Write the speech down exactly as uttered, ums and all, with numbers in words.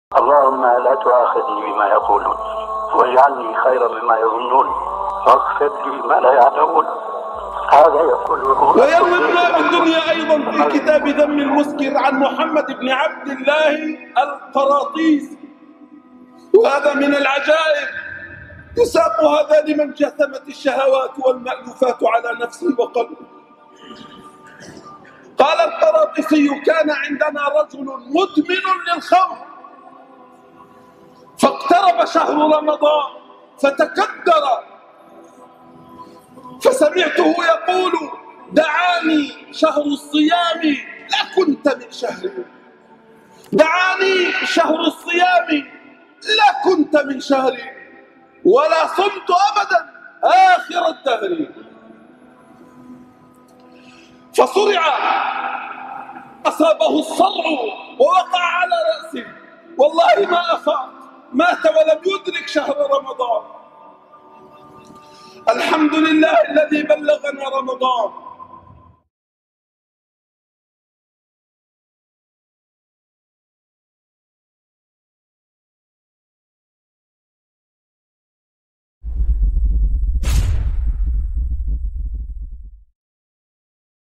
اللهم لا تؤاخذني بما يقولون واجعلني خيرا مما يظنون واغفر لي ما لا يعلمون. هذا يقول ويروي ابن ابي الدنيا ايضا في كتاب ذم المسكر عن محمد بن عبد الله القراطيس، وهذا من العجائب. يساق هذا لمن جثمت الشهوات والمألوفات على نفسه وقلبه. قال القراطيسي: كان عندنا رجل مدمن للخمر، فاقترب شهر رمضان فتكدر، فسمعته يقول: دعاني شهر الصيام لكنت من شهري، دعاني شهر الصيام لكنت من شهري، ولا صمت أبدا آخر الدهر. فصرع، أصابه الصرع ووقع على رأسه، والله ما أفاق، مات ولم يدرك شهر رمضان. الحمد لله الذي بلغنا رمضان.